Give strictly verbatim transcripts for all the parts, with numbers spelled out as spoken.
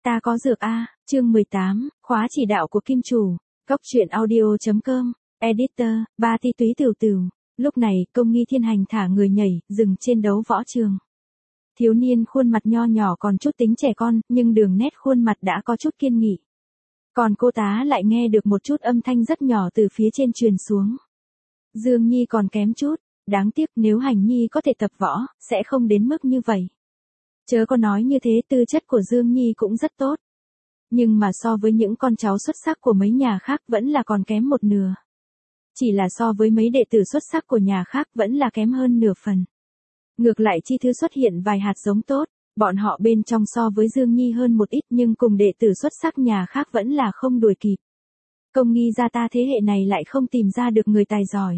Ta có dược a, chương mười tám, khóa chỉ đạo của kim chủ. Cốc truyện audio chấm com, editor, ba ti túy tửu tửu. Lúc này, Công Nghi Thiên Hành thả người nhảy, dừng trên đấu võ trường. Thiếu niên khuôn mặt nho nhỏ còn chút tính trẻ con, nhưng đường nét khuôn mặt đã có chút kiên nghị. Còn cô tá lại nghe được một chút âm thanh rất nhỏ từ phía trên truyền xuống. Dương Nhi còn kém chút, đáng tiếc nếu Hành Nhi có thể tập võ, sẽ không đến mức như vậy. Chớ có nói như thế, tư chất của Dương Nhi cũng rất tốt. Nhưng mà so với những con cháu xuất sắc của mấy nhà khác vẫn là còn kém một nửa. Chỉ là so với mấy đệ tử xuất sắc của nhà khác vẫn là kém hơn nửa phần. Ngược lại Chi Thư xuất hiện vài hạt giống tốt, bọn họ bên trong so với Dương Nhi hơn một ít nhưng cùng đệ tử xuất sắc nhà khác vẫn là không đuổi kịp. Công Nghi gia ta thế hệ này lại không tìm ra được người tài giỏi.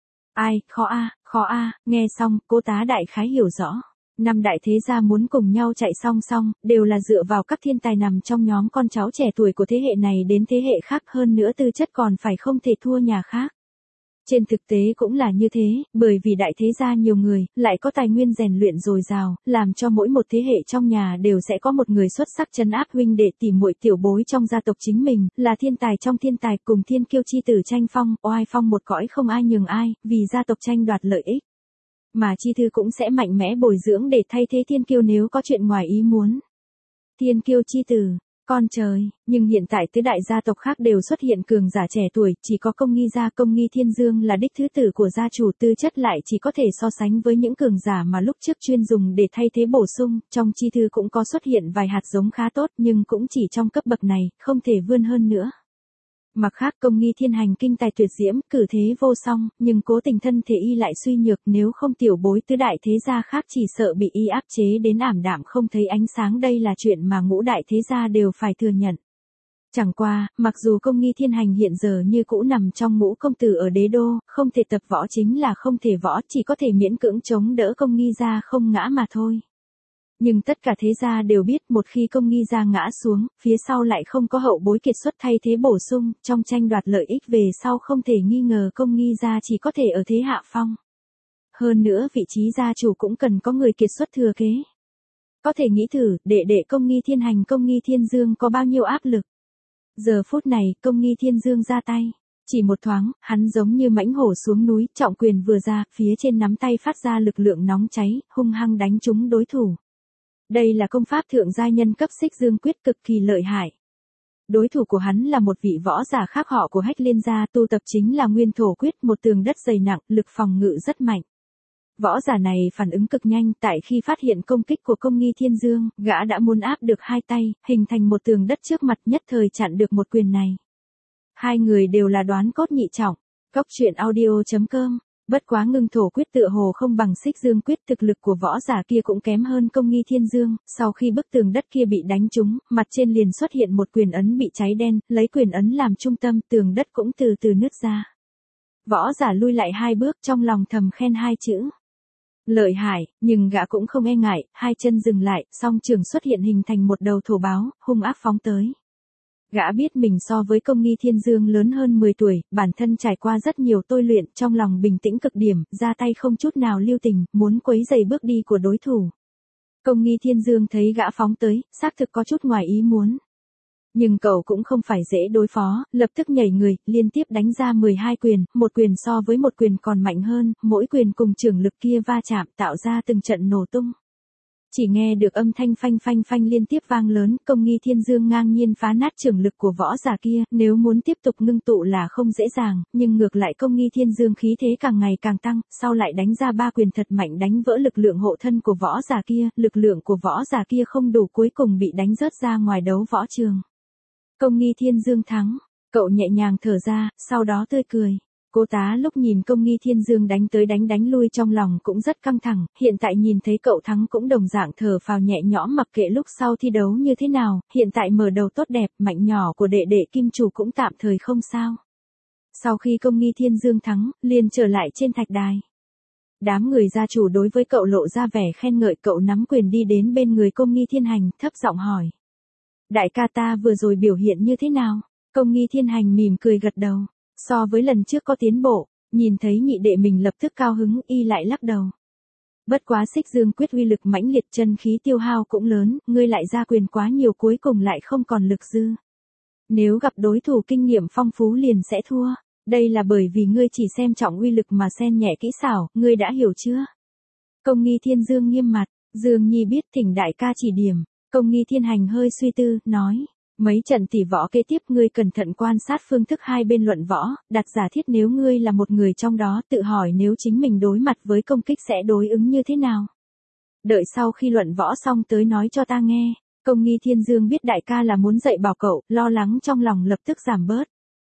Ai, khó a, khó a, nghe xong, cô tá đại khái hiểu rõ. Năm đại thế gia muốn cùng nhau chạy song song, đều là dựa vào các thiên tài nằm trong nhóm con cháu trẻ tuổi của thế hệ này đến thế hệ khác, hơn nữa tư chất còn phải không thể thua nhà khác. Trên thực tế cũng là như thế, bởi vì đại thế gia nhiều người, lại có tài nguyên rèn luyện dồi dào, làm cho mỗi một thế hệ trong nhà đều sẽ có một người xuất sắc trấn áp huynh đệ tỷ muội tiểu bối trong gia tộc chính mình, là thiên tài trong thiên tài, cùng thiên kiêu chi tử tranh phong, oai phong một cõi không ai nhường ai, vì gia tộc tranh đoạt lợi ích. Mà Chi Thư cũng sẽ mạnh mẽ bồi dưỡng để thay thế thiên kiêu nếu có chuyện ngoài ý muốn. Thiên kiêu chi tử, con trời, nhưng hiện tại tứ đại gia tộc khác đều xuất hiện cường giả trẻ tuổi, chỉ có Công Nghi gia Công Nghi Thiên Dương là đích thứ tử của gia chủ, tư chất lại chỉ có thể so sánh với những cường giả mà lúc trước chuyên dùng để thay thế bổ sung, trong Chi Thư cũng có xuất hiện vài hạt giống khá tốt nhưng cũng chỉ trong cấp bậc này, không thể vươn hơn nữa. Mặt khác Công Nghi Thiên Hành kinh tài tuyệt diễm, cử thế vô song, nhưng cố tình thân thể y lại suy nhược, nếu không tiểu bối tứ đại thế gia khác chỉ sợ bị y áp chế đến ảm đạm không thấy ánh sáng, đây là chuyện mà ngũ đại thế gia đều phải thừa nhận. Chẳng qua, mặc dù Công Nghi Thiên Hành hiện giờ như cũ nằm trong ngũ công tử ở đế đô, không thể tập võ chính là không thể võ, chỉ có thể miễn cưỡng chống đỡ Công Nghi gia không ngã mà thôi. Nhưng tất cả thế gia đều biết một khi Công Nghi gia ngã xuống, phía sau lại không có hậu bối kiệt xuất thay thế bổ sung, trong tranh đoạt lợi ích về sau không thể nghi ngờ Công Nghi gia chỉ có thể ở thế hạ phong. Hơn nữa vị trí gia chủ cũng cần có người kiệt xuất thừa kế. Có thể nghĩ thử, đệ đệ Công Nghi Thiên Hành Công Nghi Thiên Dương có bao nhiêu áp lực. Giờ phút này, Công Nghi Thiên Dương ra tay. Chỉ một thoáng, hắn giống như mãnh hổ xuống núi, trọng quyền vừa ra, phía trên nắm tay phát ra lực lượng nóng cháy, hung hăng đánh trúng đối thủ. Đây là công pháp thượng giai nhân cấp Xích Dương Quyết, cực kỳ lợi hại. Đối thủ của hắn là một vị võ giả khác họ của Hách Liên gia, tu tập chính là Nguyên Thổ Quyết, một tường đất dày nặng, lực phòng ngự rất mạnh. Võ giả này phản ứng cực nhanh, tại khi phát hiện công kích của Công Nghi Thiên Dương, gã đã muốn áp được hai tay, hình thành một tường đất trước mặt, nhất thời chặn được một quyền này. Hai người đều là đoán cốt nhị trọng. Cốc truyện audio chấm com. Bất quá Ngưng Thổ Quyết tựa hồ không bằng Xích Dương Quyết, thực lực của võ giả kia cũng kém hơn Công Nghi Thiên Dương, sau khi bức tường đất kia bị đánh trúng, mặt trên liền xuất hiện một quyền ấn bị cháy đen, lấy quyền ấn làm trung tâm, tường đất cũng từ từ nứt ra. Võ giả lui lại hai bước, trong lòng thầm khen hai chữ. Lợi hại, nhưng gã cũng không e ngại, hai chân dừng lại, song trường xuất hiện hình thành một đầu thổ báo, hung ác phóng tới. Gã biết mình so với Công Nghi Thiên Dương lớn hơn mười tuổi, bản thân trải qua rất nhiều tôi luyện, trong lòng bình tĩnh cực điểm, ra tay không chút nào lưu tình, muốn quấy rầy bước đi của đối thủ. Công Nghi Thiên Dương thấy gã phóng tới, xác thực có chút ngoài ý muốn. Nhưng cậu cũng không phải dễ đối phó, lập tức nhảy người, liên tiếp đánh ra mười hai quyền, một quyền so với một quyền còn mạnh hơn, mỗi quyền cùng chưởng lực kia va chạm tạo ra từng trận nổ tung. Chỉ nghe được âm thanh phanh phanh phanh liên tiếp vang lớn, Công Nghi Thiên Dương ngang nhiên phá nát chưởng lực của võ giả kia, nếu muốn tiếp tục ngưng tụ là không dễ dàng, nhưng ngược lại Công Nghi Thiên Dương khí thế càng ngày càng tăng, sau lại đánh ra ba quyền thật mạnh đánh vỡ lực lượng hộ thân của võ giả kia, lực lượng của võ giả kia không đủ, cuối cùng bị đánh rớt ra ngoài đấu võ trường. Công Nghi Thiên Dương thắng, cậu nhẹ nhàng thở ra, sau đó tươi cười. Cô tá lúc nhìn Công Nghi Thiên Dương đánh tới đánh đánh lui trong lòng cũng rất căng thẳng, hiện tại nhìn thấy cậu thắng cũng đồng dạng thở phào nhẹ nhõm, mặc kệ lúc sau thi đấu như thế nào, hiện tại mở đầu tốt đẹp, mạnh nhỏ của đệ đệ kim chủ cũng tạm thời không sao. Sau khi Công Nghi Thiên Dương thắng, liền trở lại trên thạch đài. Đám người gia chủ đối với cậu lộ ra vẻ khen ngợi, cậu nắm quyền đi đến bên người Công Nghi Thiên Hành, thấp giọng hỏi. Đại ca ta vừa rồi biểu hiện như thế nào? Công Nghi Thiên Hành mỉm cười gật đầu. So với lần trước có tiến bộ, nhìn thấy nhị đệ mình lập tức cao hứng, y lại lắc đầu. Bất quá Xích Dương quyết uy lực mãnh liệt, chân khí tiêu hao cũng lớn, ngươi lại ra quyền quá nhiều cuối cùng lại không còn lực dư. Nếu gặp đối thủ kinh nghiệm phong phú liền sẽ thua. Đây là bởi vì ngươi chỉ xem trọng uy lực mà xen nhẹ kỹ xảo, ngươi đã hiểu chưa? Công Nghi Thiên Dương nghiêm mặt, Dương Nhi biết, thỉnh đại ca chỉ điểm. Công Nghi Thiên Hành hơi suy tư, nói. Mấy trận tỷ võ kế tiếp ngươi cẩn thận quan sát phương thức hai bên luận võ, đặt giả thiết nếu ngươi là một người trong đó, tự hỏi nếu chính mình đối mặt với công kích sẽ đối ứng như thế nào. Đợi sau khi luận võ xong tới nói cho ta nghe. Công Nghi Thiên Dương biết đại ca là muốn dạy bảo cậu, lo lắng trong lòng lập tức giảm bớt.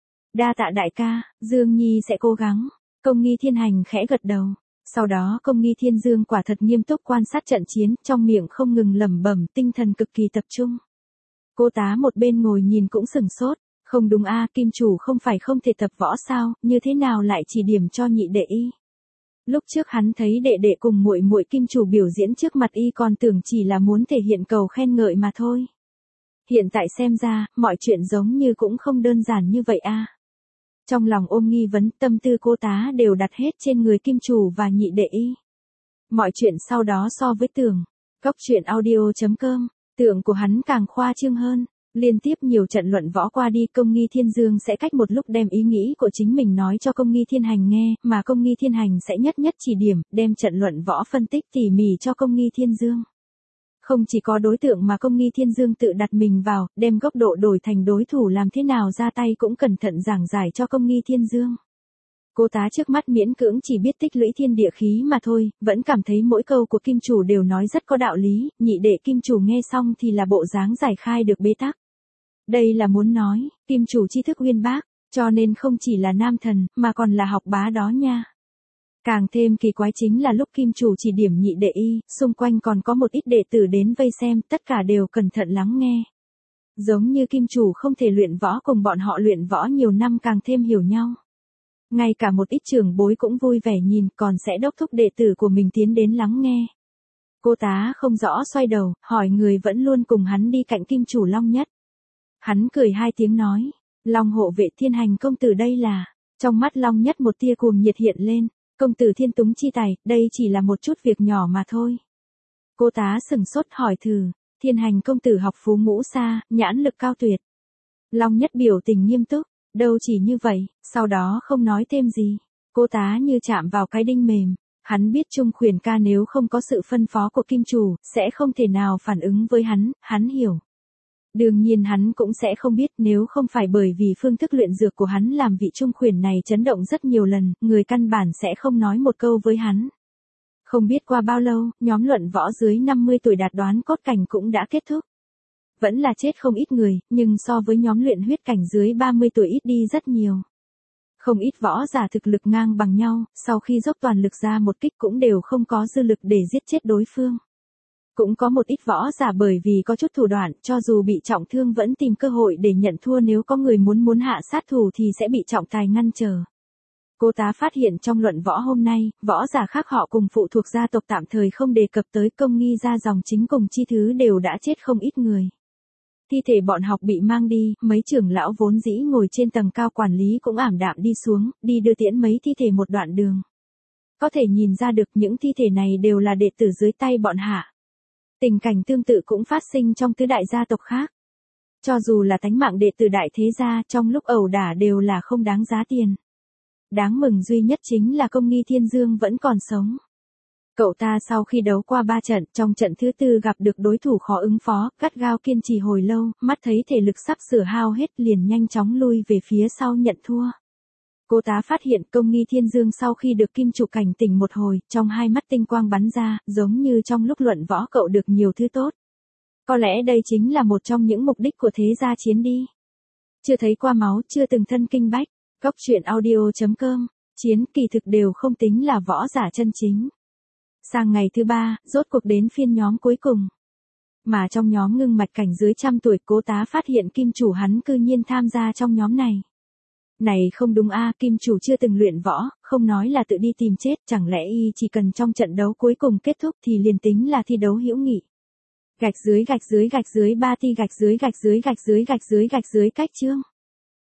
Đa tạ đại ca, Dương Nhi sẽ cố gắng. Công Nghi Thiên Hành khẽ gật đầu. Sau đó Công Nghi Thiên Dương quả thật nghiêm túc quan sát trận chiến, trong miệng không ngừng lẩm bẩm, tinh thần cực kỳ tập trung. Cô tá một bên ngồi nhìn cũng sửng sốt, không đúng a, Kim chủ không phải không thể tập võ sao, như thế nào lại chỉ điểm cho nhị đệ y. Lúc trước hắn thấy đệ đệ cùng muội muội Kim chủ biểu diễn trước mặt y còn tưởng chỉ là muốn thể hiện cầu khen ngợi mà thôi. Hiện tại xem ra, mọi chuyện giống như cũng không đơn giản như vậy a. Trong lòng ôm nghi vấn, tâm tư cô tá đều đặt hết trên người Kim chủ và nhị đệ y. Mọi chuyện sau đó so với tưởng, góc truyện audio chấm com, tưởng của hắn càng khoa trương hơn. Liên tiếp nhiều trận luận võ qua đi, Công Nghi Thiên Dương sẽ cách một lúc đem ý nghĩ của chính mình nói cho Công Nghi Thiên Hành nghe, mà Công Nghi Thiên Hành sẽ nhất nhất chỉ điểm, đem trận luận võ phân tích tỉ mỉ cho Công Nghi Thiên Dương. Không chỉ có đối tượng mà Công Nghi Thiên Dương tự đặt mình vào, đem góc độ đổi thành đối thủ làm thế nào ra tay cũng cẩn thận giảng giải cho Công Nghi Thiên Dương. Cô tá trước mắt miễn cưỡng chỉ biết tích lũy thiên địa khí mà thôi, vẫn cảm thấy mỗi câu của Kim chủ đều nói rất có đạo lý, nhị đệ Kim chủ nghe xong thì là bộ dáng giải khai được bế tắc. Đây là muốn nói, Kim chủ tri thức uyên bác, cho nên không chỉ là nam thần, mà còn là học bá đó nha. Càng thêm kỳ quái chính là lúc Kim chủ chỉ điểm nhị đệ y, xung quanh còn có một ít đệ tử đến vây xem, tất cả đều cẩn thận lắng nghe. Giống như Kim chủ không thể luyện võ cùng bọn họ luyện võ nhiều năm càng thêm hiểu nhau. Ngay cả một ít trưởng bối cũng vui vẻ nhìn, còn sẽ đốc thúc đệ tử của mình tiến đến lắng nghe. Cô tá không rõ xoay đầu, hỏi người vẫn luôn cùng hắn đi cạnh Kim chủ Long Nhất. Hắn cười hai tiếng nói, Long hộ vệ Thiên Hành công tử đây là, trong mắt Long Nhất một tia cuồng nhiệt hiện lên, công tử thiên túng chi tài, đây chỉ là một chút việc nhỏ mà thôi. Cô tá sừng sốt hỏi thử, Thiên Hành công tử học phú ngũ xa, nhãn lực cao tuyệt. Long Nhất biểu tình nghiêm túc, đâu chỉ như vậy, sau đó không nói thêm gì. Cô tá như chạm vào cái đinh mềm, hắn biết Trung Khuyển ca nếu không có sự phân phó của Kim chủ, sẽ không thể nào phản ứng với hắn, hắn hiểu. Đương nhiên hắn cũng sẽ không biết nếu không phải bởi vì phương thức luyện dược của hắn làm vị Trung Khuyển này chấn động rất nhiều lần, người căn bản sẽ không nói một câu với hắn. Không biết qua bao lâu, nhóm luận võ dưới năm mươi tuổi đạt đoán cốt cảnh cũng đã kết thúc. Vẫn là chết không ít người, nhưng so với nhóm luyện huyết cảnh dưới ba mươi tuổi ít đi rất nhiều. Không ít võ giả thực lực ngang bằng nhau, sau khi dốc toàn lực ra một kích cũng đều không có dư lực để giết chết đối phương. Cũng có một ít võ giả bởi vì có chút thủ đoạn, cho dù bị trọng thương vẫn tìm cơ hội để nhận thua, nếu có người muốn muốn hạ sát thủ thì sẽ bị trọng tài ngăn trở. Cô tá phát hiện trong luận võ hôm nay, võ giả khác họ cùng phụ thuộc gia tộc tạm thời không đề cập tới Công Nghi gia dòng chính cùng chi thứ đều đã chết không ít người. Thi thể bọn học bị mang đi, mấy trưởng lão vốn dĩ ngồi trên tầng cao quản lý cũng ảm đạm đi xuống, đi đưa tiễn mấy thi thể một đoạn đường. Có thể nhìn ra được những thi thể này đều là đệ tử dưới tay bọn hạ. Tình cảnh tương tự cũng phát sinh trong tứ đại gia tộc khác. Cho dù là tánh mạng đệ tử đại thế gia, trong lúc ẩu đả đều là không đáng giá tiền. Đáng mừng duy nhất chính là Công Nghi Thiên Dương vẫn còn sống. Cậu ta sau khi đấu qua ba trận, trong trận thứ tư gặp được đối thủ khó ứng phó, gắt gao kiên trì hồi lâu, mắt thấy thể lực sắp sửa hao hết liền nhanh chóng lui về phía sau nhận thua. Cô tá phát hiện Công Nghi Thiên Dương sau khi được Kim chủ cảnh tỉnh một hồi, trong hai mắt tinh quang bắn ra, giống như trong lúc luận võ cậu được nhiều thứ tốt. Có lẽ đây chính là một trong những mục đích của thế gia chiến đi. Chưa thấy qua máu, chưa từng thân kinh bách, góc truyện audio chấm com, chiến kỳ thực đều không tính là võ giả chân chính. Sang ngày thứ ba, rốt cuộc đến phiên nhóm cuối cùng. Mà trong nhóm ngưng mạch cảnh dưới trăm tuổi, cô tá phát hiện Kim chủ hắn cư nhiên tham gia trong nhóm này. Này không đúng a, Kim chủ chưa từng luyện võ, không nói là tự đi tìm chết, chẳng lẽ y chỉ cần trong trận đấu cuối cùng kết thúc thì liền tính là thi đấu hữu nghị. Gạch dưới gạch dưới gạch dưới ba ti gạch dưới gạch dưới gạch dưới gạch dưới gạch dưới cách chương.